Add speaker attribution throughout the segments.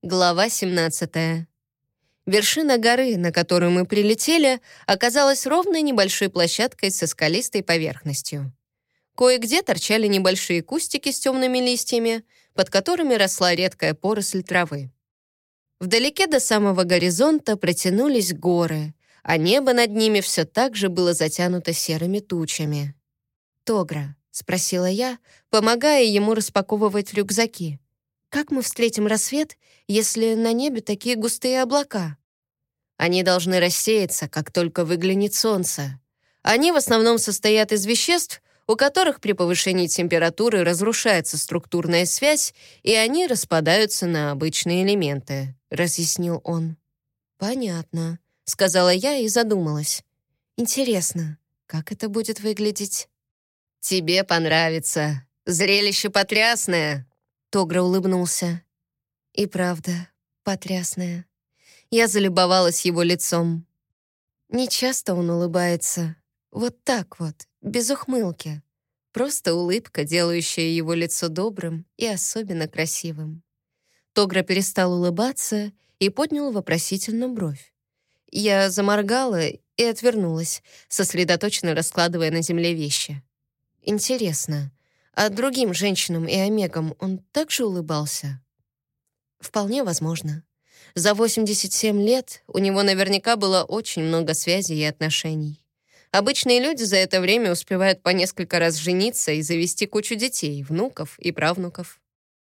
Speaker 1: Глава 17. Вершина горы, на которую мы прилетели, оказалась ровной небольшой площадкой со скалистой поверхностью. Кое-где торчали небольшие кустики с темными листьями, под которыми росла редкая поросль травы. Вдалеке до самого горизонта протянулись горы, а небо над ними все так же было затянуто серыми тучами. «Тогра», — спросила я, помогая ему распаковывать рюкзаки, «как мы встретим рассвет, если на небе такие густые облака?» «Они должны рассеяться, как только выглянет солнце. Они в основном состоят из веществ, у которых при повышении температуры разрушается структурная связь, и они распадаются на обычные элементы», — разъяснил он. «Понятно», — сказала я и задумалась. «Интересно, как это будет выглядеть?» «Тебе понравится. Зрелище потрясное», — Тогра улыбнулся. И правда, потрясная. Я залюбовалась его лицом. Нечасто он улыбается. Вот так вот, без ухмылки. Просто улыбка, делающая его лицо добрым и особенно красивым. Тогра перестал улыбаться и поднял вопросительно бровь. Я заморгала и отвернулась, сосредоточенно раскладывая на земле вещи. Интересно, а другим женщинам и омегам он также улыбался? Вполне возможно. За 87 лет у него наверняка было очень много связей и отношений. Обычные люди за это время успевают по несколько раз жениться и завести кучу детей, внуков и правнуков.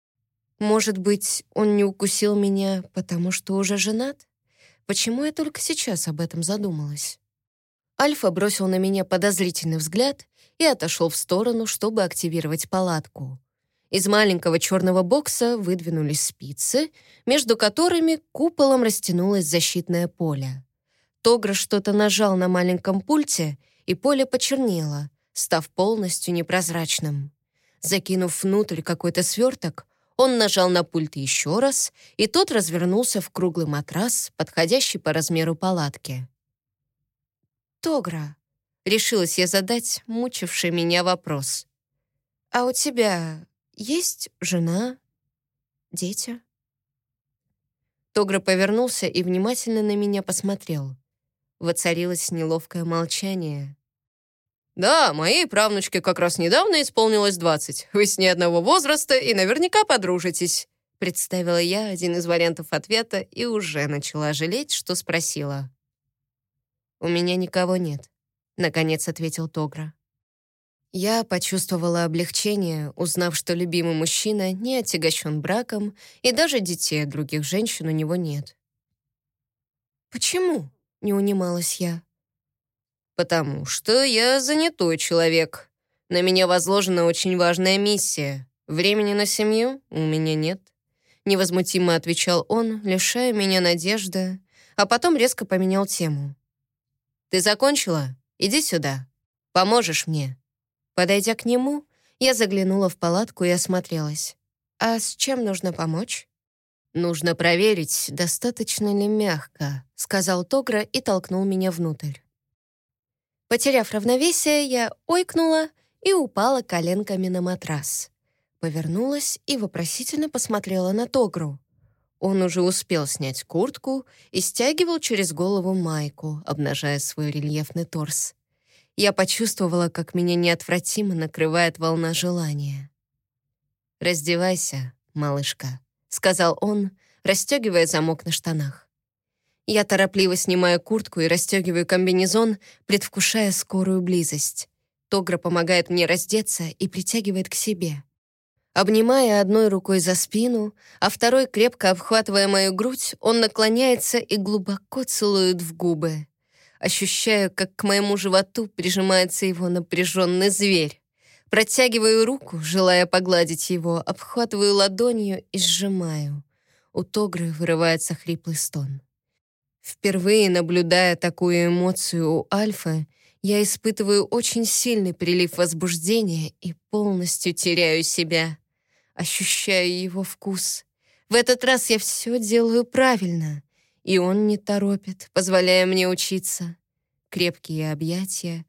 Speaker 1: Может быть, он не укусил меня, потому что уже женат? Почему я только сейчас об этом задумалась? Альфа бросил на меня подозрительный взгляд и отошел в сторону, чтобы активировать палатку. Из маленького черного бокса выдвинулись спицы, между которыми куполом растянулось защитное поле. Тогра что-то нажал на маленьком пульте, и поле почернело, став полностью непрозрачным. Закинув внутрь какой-то сверток, он нажал на пульт еще раз, и тот развернулся в круглый матрас, подходящий по размеру палатки. «Тогра», — решилась я задать мучивший меня вопрос, «а у тебя есть жена, дети?» Тогра повернулся и внимательно на меня посмотрел. Воцарилось неловкое молчание. «Да, моей правнучке как раз недавно исполнилось 20. Вы с ней одного возраста и наверняка подружитесь», представила я один из вариантов ответа и уже начала жалеть, что спросила. «У меня никого нет», — наконец ответил Тогра. Я почувствовала облегчение, узнав, что любимый мужчина не отягощен браком, и даже детей от других женщин у него нет. «Почему?» — не унималась я. «Потому что я занятой человек. На меня возложена очень важная миссия. Времени на семью у меня нет», — невозмутимо отвечал он, лишая меня надежды, а потом резко поменял тему. «Ты закончила? Иди сюда. Поможешь мне». Подойдя к нему, я заглянула в палатку и осмотрелась. «А с чем нужно помочь?» «Нужно проверить, достаточно ли мягко», — сказал Тогра и толкнул меня внутрь. Потеряв равновесие, я ойкнула и упала коленками на матрас. Повернулась и вопросительно посмотрела на Тогру. Он уже успел снять куртку и стягивал через голову майку, обнажая свой рельефный торс. Я почувствовала, как меня неотвратимо накрывает волна желания. «Раздевайся, малышка», — сказал он, расстегивая замок на штанах. Я торопливо снимаю куртку и расстегиваю комбинезон, предвкушая скорую близость. Тогра помогает мне раздеться и притягивает к себе. Обнимая одной рукой за спину, а второй, крепко обхватывая мою грудь, он наклоняется и глубоко целует в губы. Ощущаю, как к моему животу прижимается его напряженный зверь. Протягиваю руку, желая погладить его, обхватываю ладонью и сжимаю. У Тогры вырывается хриплый стон. Впервые наблюдая такую эмоцию у Альфы, я испытываю очень сильный прилив возбуждения и полностью теряю себя. Ощущаю его вкус. В этот раз я все делаю правильно, и он не торопит, позволяя мне учиться. Крепкие объятия,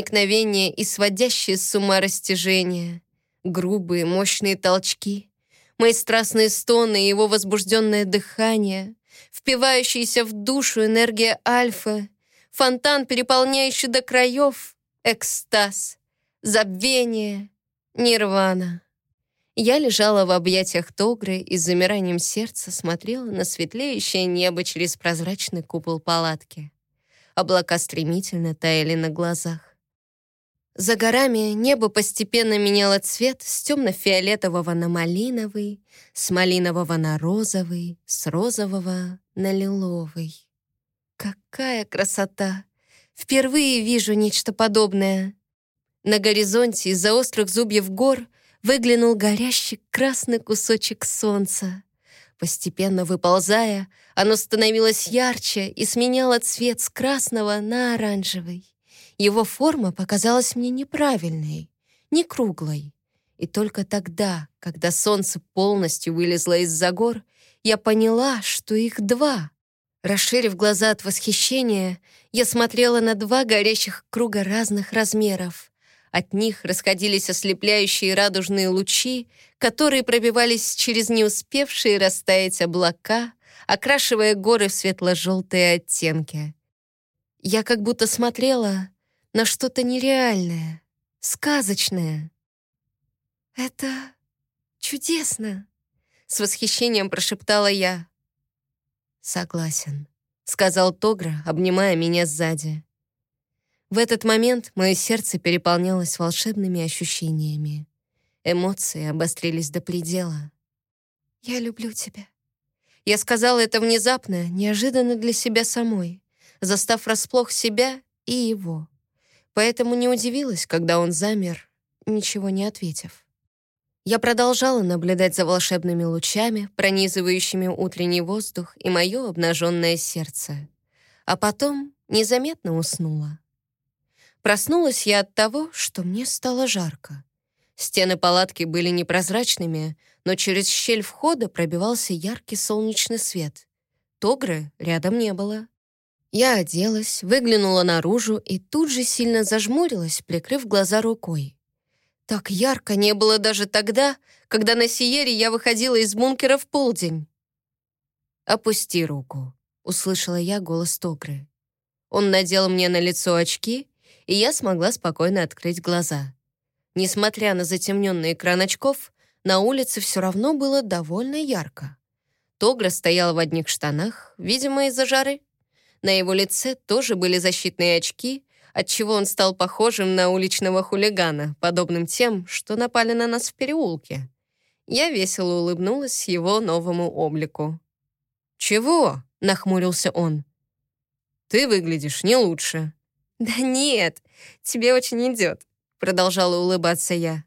Speaker 1: проникновение и сводящие с ума растяжения, грубые, мощные толчки. Мои страстные стоны и его возбужденное дыхание, впивающаяся в душу энергия альфы, фонтан, переполняющий до краев, экстаз, забвение, нирвана. Я лежала в объятиях Тогры и с замиранием сердца смотрела на светлеющее небо через прозрачный купол палатки. Облака стремительно таяли на глазах. За горами небо постепенно меняло цвет с темно-фиолетового на малиновый, с малинового на розовый, с розового на лиловый. Какая красота! Впервые вижу нечто подобное. На горизонте из-за острых зубьев гор выглянул горящий красный кусочек солнца. Постепенно выползая, оно становилось ярче и сменяло цвет с красного на оранжевый. Его форма показалась мне неправильной, не круглой. И только тогда, когда солнце полностью вылезло из-за гор, я поняла, что их два. Расширив глаза от восхищения, я смотрела на два горящих круга разных размеров. От них расходились ослепляющие радужные лучи, которые пробивались через не успевшие растаять облака, окрашивая горы в светло-желтые оттенки. Я как будто смотрела на что-то нереальное, сказочное. «Это чудесно!» — с восхищением прошептала я. «Согласен», — сказал Тогра, обнимая меня сзади. В этот момент мое сердце переполнялось волшебными ощущениями. Эмоции обострились до предела. «Я люблю тебя». Я сказала это внезапно, неожиданно для себя самой, застав врасплох себя и его. Поэтому не удивилась, когда он замер, ничего не ответив. Я продолжала наблюдать за волшебными лучами, пронизывающими утренний воздух и мое обнаженное сердце. А потом незаметно уснула. Проснулась я от того, что мне стало жарко. Стены палатки были непрозрачными, но через щель входа пробивался яркий солнечный свет. Тогры рядом не было. Я оделась, выглянула наружу и тут же сильно зажмурилась, прикрыв глаза рукой. Так ярко не было даже тогда, когда на Сиере я выходила из бункера в полдень. «Опусти руку», — услышала я голос Тогры. Он надел мне на лицо очки, и я смогла спокойно открыть глаза. Несмотря на затемненный экран очков, на улице все равно было довольно ярко. Тогра стоял в одних штанах, видимо, из-за жары. На его лице тоже были защитные очки, отчего он стал похожим на уличного хулигана, подобным тем, что напали на нас в переулке. Я весело улыбнулась его новому облику. «Чего?» — нахмурился он. «Ты выглядишь не лучше». «Да нет, тебе очень идет», — продолжала улыбаться я.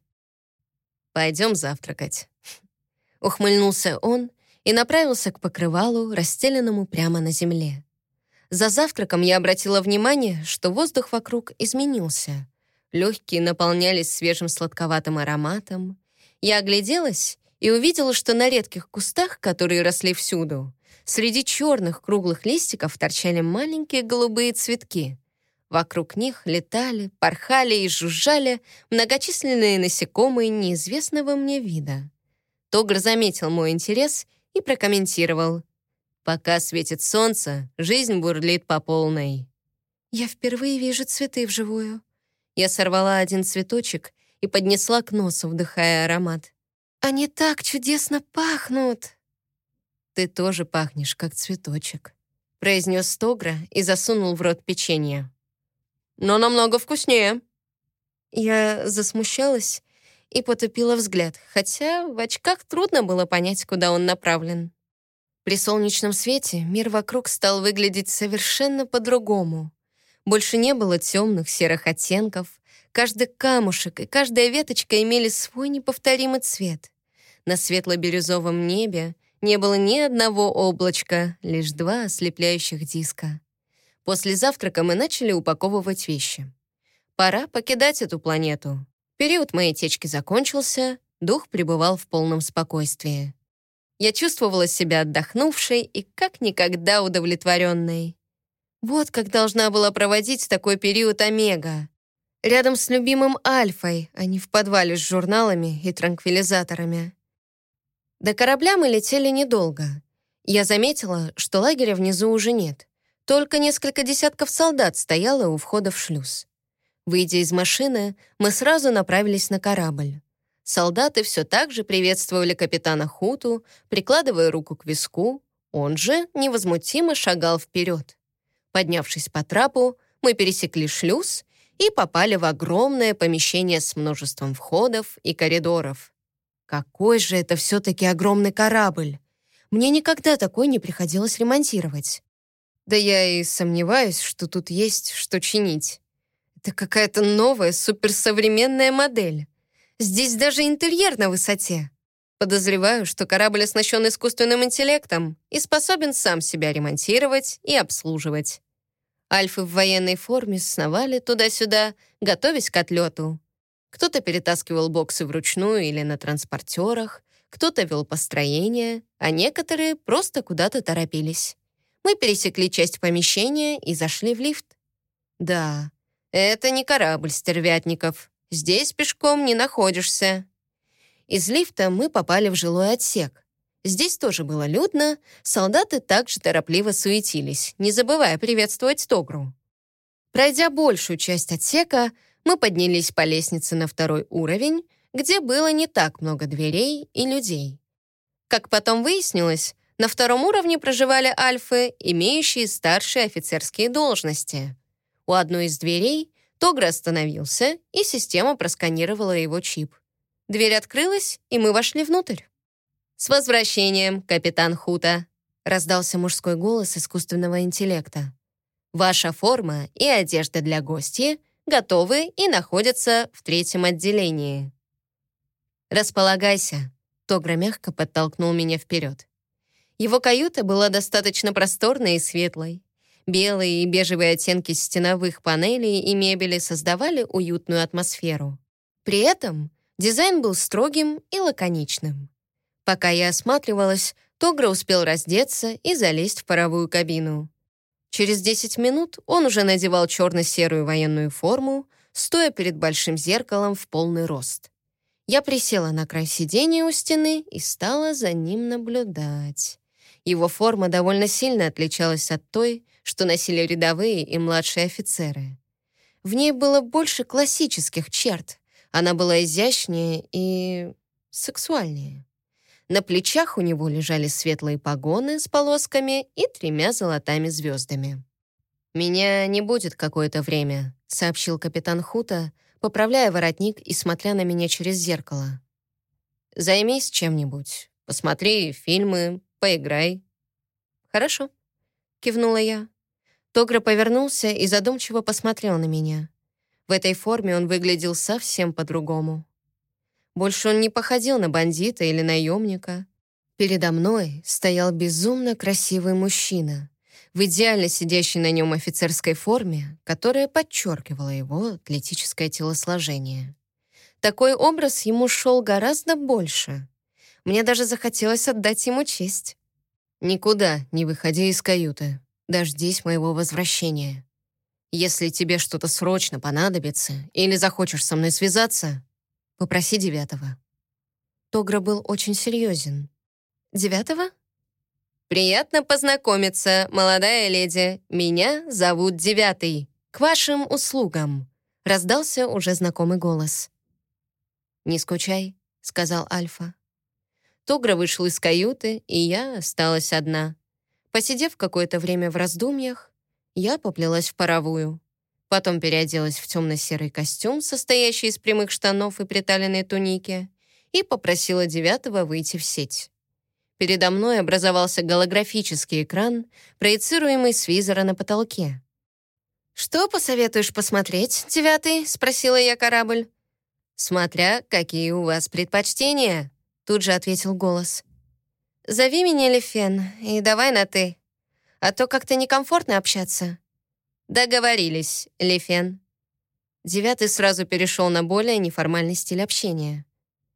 Speaker 1: «Пойдем завтракать». Ухмыльнулся он и направился к покрывалу, расстеленному прямо на земле. За завтраком я обратила внимание, что воздух вокруг изменился. Легкие наполнялись свежим сладковатым ароматом. Я огляделась и увидела, что на редких кустах, которые росли всюду, среди черных круглых листиков торчали маленькие голубые цветки. Вокруг них летали, порхали и жужжали многочисленные насекомые неизвестного мне вида. Тогр заметил мой интерес и прокомментировал: «Пока светит солнце, жизнь бурлит по полной». Я впервые вижу цветы вживую. Я сорвала один цветочек и поднесла к носу, вдыхая аромат. «Они так чудесно пахнут!» «Ты тоже пахнешь, как цветочек», — произнес Тогра и засунул в рот печенье. «Но намного вкуснее». Я засмущалась и потупила взгляд, хотя в очках трудно было понять, куда он направлен. При солнечном свете мир вокруг стал выглядеть совершенно по-другому. Больше не было темных серых оттенков. Каждый камушек и каждая веточка имели свой неповторимый цвет. На светло-бирюзовом небе не было ни одного облачка, лишь два ослепляющих диска. После завтрака мы начали упаковывать вещи. Пора покидать эту планету. Период моей течки закончился, дух пребывал в полном спокойствии. Я чувствовала себя отдохнувшей и как никогда удовлетворенной. Вот как должна была проводить такой период Омега. Рядом с любимым Альфой, а не в подвале с журналами и транквилизаторами. До корабля мы летели недолго. Я заметила, что лагеря внизу уже нет. Только несколько десятков солдат стояло у входа в шлюз. Выйдя из машины, мы сразу направились на корабль. Солдаты все так же приветствовали капитана Хуту, прикладывая руку к виску. Он же невозмутимо шагал вперед. Поднявшись по трапу, мы пересекли шлюз и попали в огромное помещение с множеством входов и коридоров. Какой же это все-таки огромный корабль! Мне никогда такой не приходилось ремонтировать. Да я и сомневаюсь, что тут есть что чинить. Это какая-то новая суперсовременная модель. Здесь даже интерьер на высоте. Подозреваю, что корабль оснащен искусственным интеллектом и способен сам себя ремонтировать и обслуживать. Альфы в военной форме сновали туда-сюда, готовясь к отлету. Кто-то перетаскивал боксы вручную или на транспортерах, кто-то вел построение, а некоторые просто куда-то торопились. Мы пересекли часть помещения и зашли в лифт. Да, это не корабль стервятников. Здесь пешком не находишься. Из лифта мы попали в жилой отсек. Здесь тоже было людно, солдаты также торопливо суетились, не забывая приветствовать Тогру. Пройдя большую часть отсека, мы поднялись по лестнице на 2-й уровень, где было не так много дверей и людей. Как потом выяснилось, на 2-м уровне проживали альфы, имеющие старшие офицерские должности. У одной из дверей Тогра остановился, и система просканировала его чип. Дверь открылась, и мы вошли внутрь. «С возвращением, капитан Хута!» — раздался мужской голос искусственного интеллекта. «Ваша форма и одежда для гостей готовы и находятся в 3-м отделении». «Располагайся», — Тогра мягко подтолкнул меня вперед. Его каюта была достаточно просторной и светлой. Белые и бежевые оттенки стеновых панелей и мебели создавали уютную атмосферу. При этом дизайн был строгим и лаконичным. Пока я осматривалась, Тогра успел раздеться и залезть в паровую кабину. Через 10 минут он уже надевал черно-серую военную форму, стоя перед большим зеркалом в полный рост. Я присела на край сиденья у стены и стала за ним наблюдать. Его форма довольно сильно отличалась от той, что носили рядовые и младшие офицеры. В ней было больше классических черт. Она была изящнее и сексуальнее. На плечах у него лежали светлые погоны с полосками и 3 золотыми звездами. «Меня не будет какое-то время», — сообщил капитан Хута, поправляя воротник и смотря на меня через зеркало. «Займись чем-нибудь. Посмотри фильмы, поиграй». «Хорошо», — кивнула я. Тогра повернулся и задумчиво посмотрел на меня. В этой форме он выглядел совсем по-другому. Больше он не походил на бандита или наемника. Передо мной стоял безумно красивый мужчина, в идеально сидящей на нем офицерской форме, которая подчеркивала его атлетическое телосложение. Такой образ ему шел гораздо больше. Мне даже захотелось отдать ему честь. «Никуда не выходи из каюты. Дождись моего возвращения. Если тебе что-то срочно понадобится или захочешь со мной связаться, попроси 9-го». Тогра был очень серьезен. 9-го? «Приятно познакомиться, молодая леди. Меня зовут 9-й. К вашим услугам», — раздался уже знакомый голос. «Не скучай», — сказал Альфа. Тогра вышел из каюты, и я осталась одна. Посидев какое-то время в раздумьях, я поплелась в паровую. Потом переоделась в темно-серый костюм, состоящий из прямых штанов и приталенной туники, и попросила 9-го выйти в сеть. Передо мной образовался голографический экран, проецируемый с визора на потолке. «Что посоветуешь посмотреть, 9-й?» — спросила я корабль. «Смотря какие у вас предпочтения», — тут же ответил голос. «Зови меня Лефен, и давай на «ты», а то как-то некомфортно общаться». «Договорились, Лефен». 9-й сразу перешел на более неформальный стиль общения.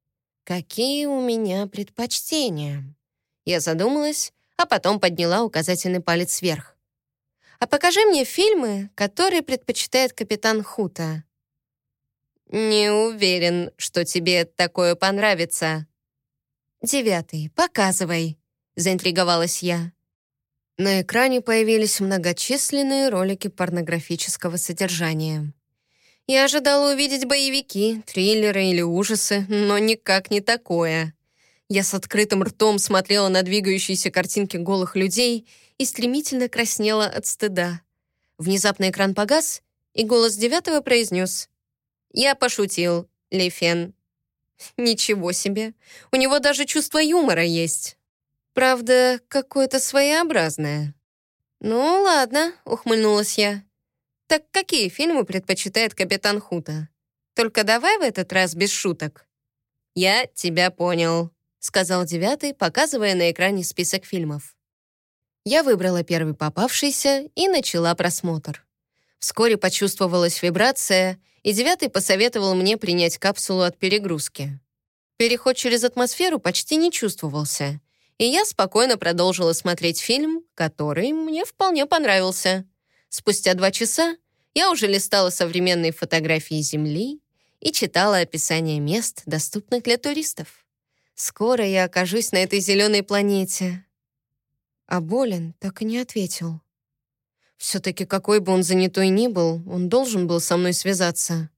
Speaker 1: «Какие у меня предпочтения?» Я задумалась, а потом подняла указательный палец вверх. «А покажи мне фильмы, которые предпочитает капитан Хута». «Не уверен, что тебе такое понравится». 9, показывай», — заинтриговалась я. На экране появились многочисленные ролики порнографического содержания. Я ожидала увидеть боевики, триллеры или ужасы, но никак не такое. Я с открытым ртом смотрела на двигающиеся картинки голых людей и стремительно краснела от стыда. Внезапно экран погас, и голос 9 произнес: «Я пошутил, Ли Фен». Ничего себе, у него даже чувство юмора есть. Правда, какое-то своеобразное. «Ну, ладно», — ухмыльнулась я. «Так какие фильмы предпочитает капитан Хута? Только давай в этот раз без шуток». «Я тебя понял», — сказал 9, показывая на экране список фильмов. Я выбрала первый попавшийся и начала просмотр. Вскоре почувствовалась вибрация, и 9 посоветовал мне принять капсулу от перегрузки. Переход через атмосферу почти не чувствовался, и я спокойно продолжила смотреть фильм, который мне вполне понравился. Спустя 2 часа я уже листала современные фотографии Земли и читала описание мест, доступных для туристов. Скоро я окажусь на этой зеленой планете. А Болин так и не ответил. Все-таки, какой бы он занятой ни был, он должен был со мной связаться.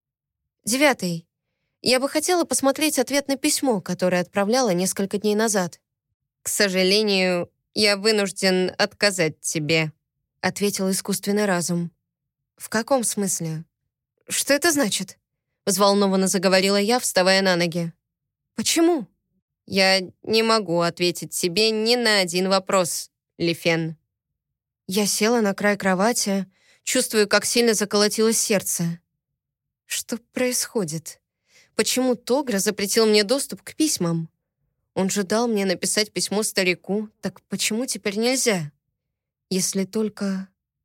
Speaker 1: 9, я бы хотела посмотреть ответ на письмо, которое отправляла несколько дней назад. «К сожалению, я вынужден отказать тебе», — ответил искусственный разум. «В каком смысле? Что это значит?» — взволнованно заговорила я, вставая на ноги. «Почему?» «Я не могу ответить тебе ни на один вопрос, Ли Фен». Я села на край кровати, чувствуя, как сильно заколотилось сердце. Что происходит? Почему Тогра запретил мне доступ к письмам? Он же дал мне написать письмо старику, так почему теперь нельзя? Если только...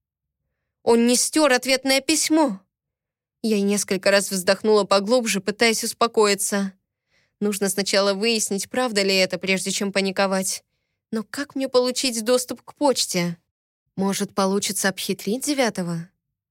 Speaker 1: Он не стер ответное письмо! Я несколько раз вздохнула поглубже, пытаясь успокоиться. Нужно сначала выяснить, правда ли это, прежде чем паниковать. Но как мне получить доступ к почте? Может, получится обхитрить 9?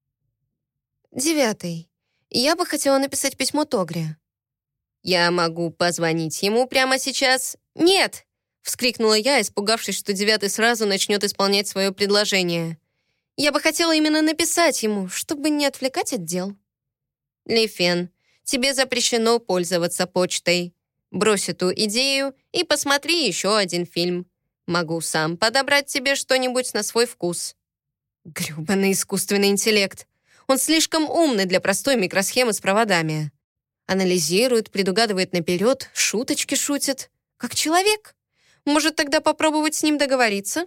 Speaker 1: 9, я бы хотела написать письмо Тогре. «Я могу позвонить ему прямо сейчас?» «Нет!» — вскрикнула я, испугавшись, что 9 сразу начнет исполнять свое предложение. «Я бы хотела именно написать ему, чтобы не отвлекать от дел». «Ли Фен, тебе запрещено пользоваться почтой. Брось эту идею и посмотри еще один фильм. Могу сам подобрать тебе что-нибудь на свой вкус». Грёбаный искусственный интеллект. Он слишком умный для простой микросхемы с проводами. Анализирует, предугадывает наперед, шуточки шутит. Как человек. Может, тогда попробовать с ним договориться?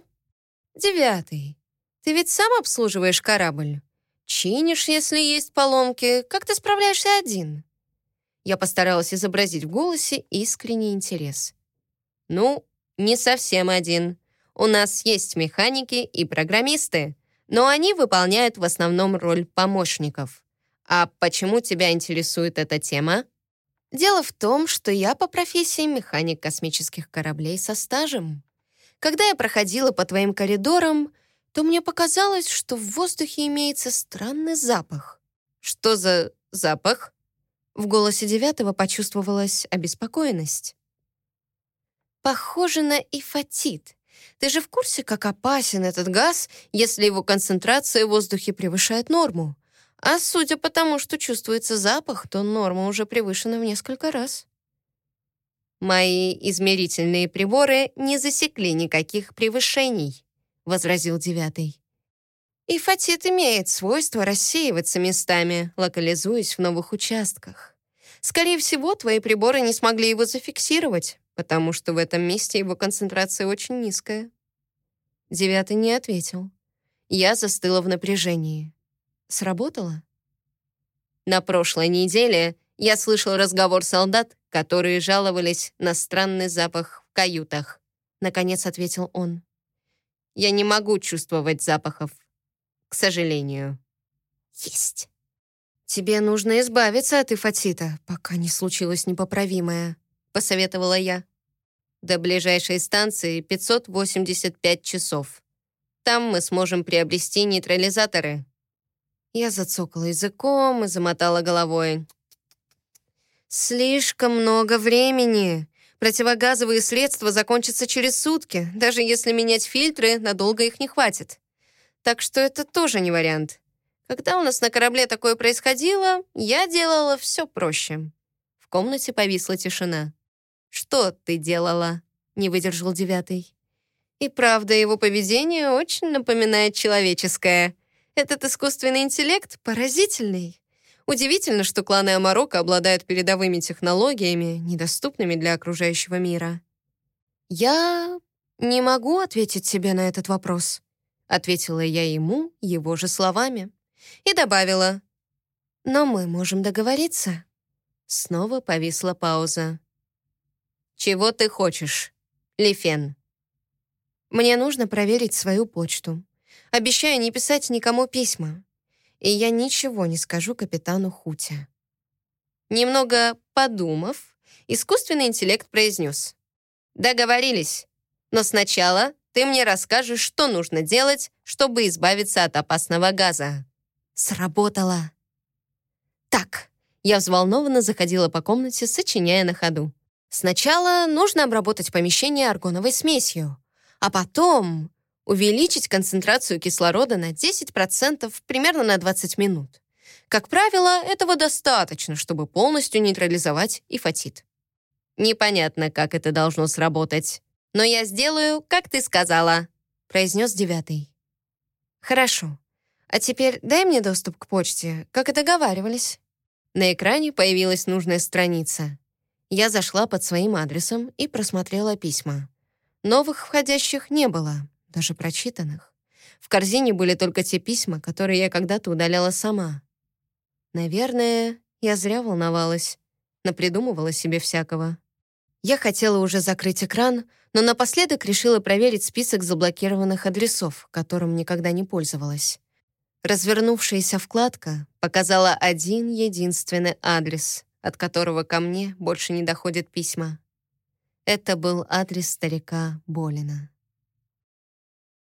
Speaker 1: 9, ты ведь сам обслуживаешь корабль. Чинишь, если есть поломки. Как ты справляешься один? Я постаралась изобразить в голосе искренний интерес. Ну, не совсем один. У нас есть механики и программисты, но они выполняют в основном роль помощников. А почему тебя интересует эта тема? Дело в том, что я по профессии механик космических кораблей со стажем. Когда я проходила по твоим коридорам, то мне показалось, что в воздухе имеется странный запах. Что за запах? В голосе 9 почувствовалась обеспокоенность. Похоже на ифатит. Ты же в курсе, как опасен этот газ, если его концентрация в воздухе превышает норму? А судя по тому, что чувствуется запах, то норма уже превышена в несколько раз. «Мои измерительные приборы не засекли никаких превышений», — возразил 9. «Ифатит имеет свойство рассеиваться местами, локализуясь в новых участках. Скорее всего, твои приборы не смогли его зафиксировать, потому что в этом месте его концентрация очень низкая». 9 не ответил. Я застыла в напряжении. Сработало? На прошлой неделе я слышал разговор солдат, которые жаловались на странный запах в каютах. Наконец ответил он. Я не могу чувствовать запахов, к сожалению. Есть. Тебе нужно избавиться от ифатита, пока не случилось непоправимое, посоветовала я. До ближайшей станции 585 часов. Там мы сможем приобрести нейтрализаторы. Я зацокала языком и замотала головой. «Слишком много времени. Противогазовые средства закончатся через сутки, даже если менять фильтры, надолго их не хватит. Так что это тоже не вариант. Когда у нас на корабле такое происходило, я делала все проще. В комнате повисла тишина. «Что ты делала?» — не выдержал 9. И правда, его поведение очень напоминает человеческое. Этот искусственный интеллект поразительный. Удивительно, что кланы Амарока обладают передовыми технологиями, недоступными для окружающего мира. «Я не могу ответить себе на этот вопрос», — ответила я ему его же словами. И добавила: «Но мы можем договориться». Снова повисла пауза. «Чего ты хочешь, Лифен?» «Мне нужно проверить свою почту. Обещаю не писать никому письма. И я ничего не скажу капитану Хуте». Немного подумав, искусственный интеллект произнес: «Договорились. Но сначала ты мне расскажешь, что нужно делать, чтобы избавиться от опасного газа». Сработало. «Так», — я взволнованно заходила по комнате, сочиняя на ходу. «Сначала нужно обработать помещение аргоновой смесью, а потом увеличить концентрацию кислорода на 10%, примерно на 20 минут. Как правило, этого достаточно, чтобы полностью нейтрализовать ифатит». «Непонятно, как это должно сработать, но я сделаю, как ты сказала», — произнес 9. «Хорошо. А теперь дай мне доступ к почте, как и договаривались». На экране появилась нужная страница. Я зашла под своим адресом и просмотрела письма. Новых входящих не было, даже прочитанных. В корзине были только те письма, которые я когда-то удаляла сама. Наверное, я зря волновалась, напридумывала себе всякого. Я хотела уже закрыть экран, но напоследок решила проверить список заблокированных адресов, которым никогда не пользовалась. Развернувшаяся вкладка показала один единственный адрес, от которого ко мне больше не доходят письма. Это был адрес старика Болина.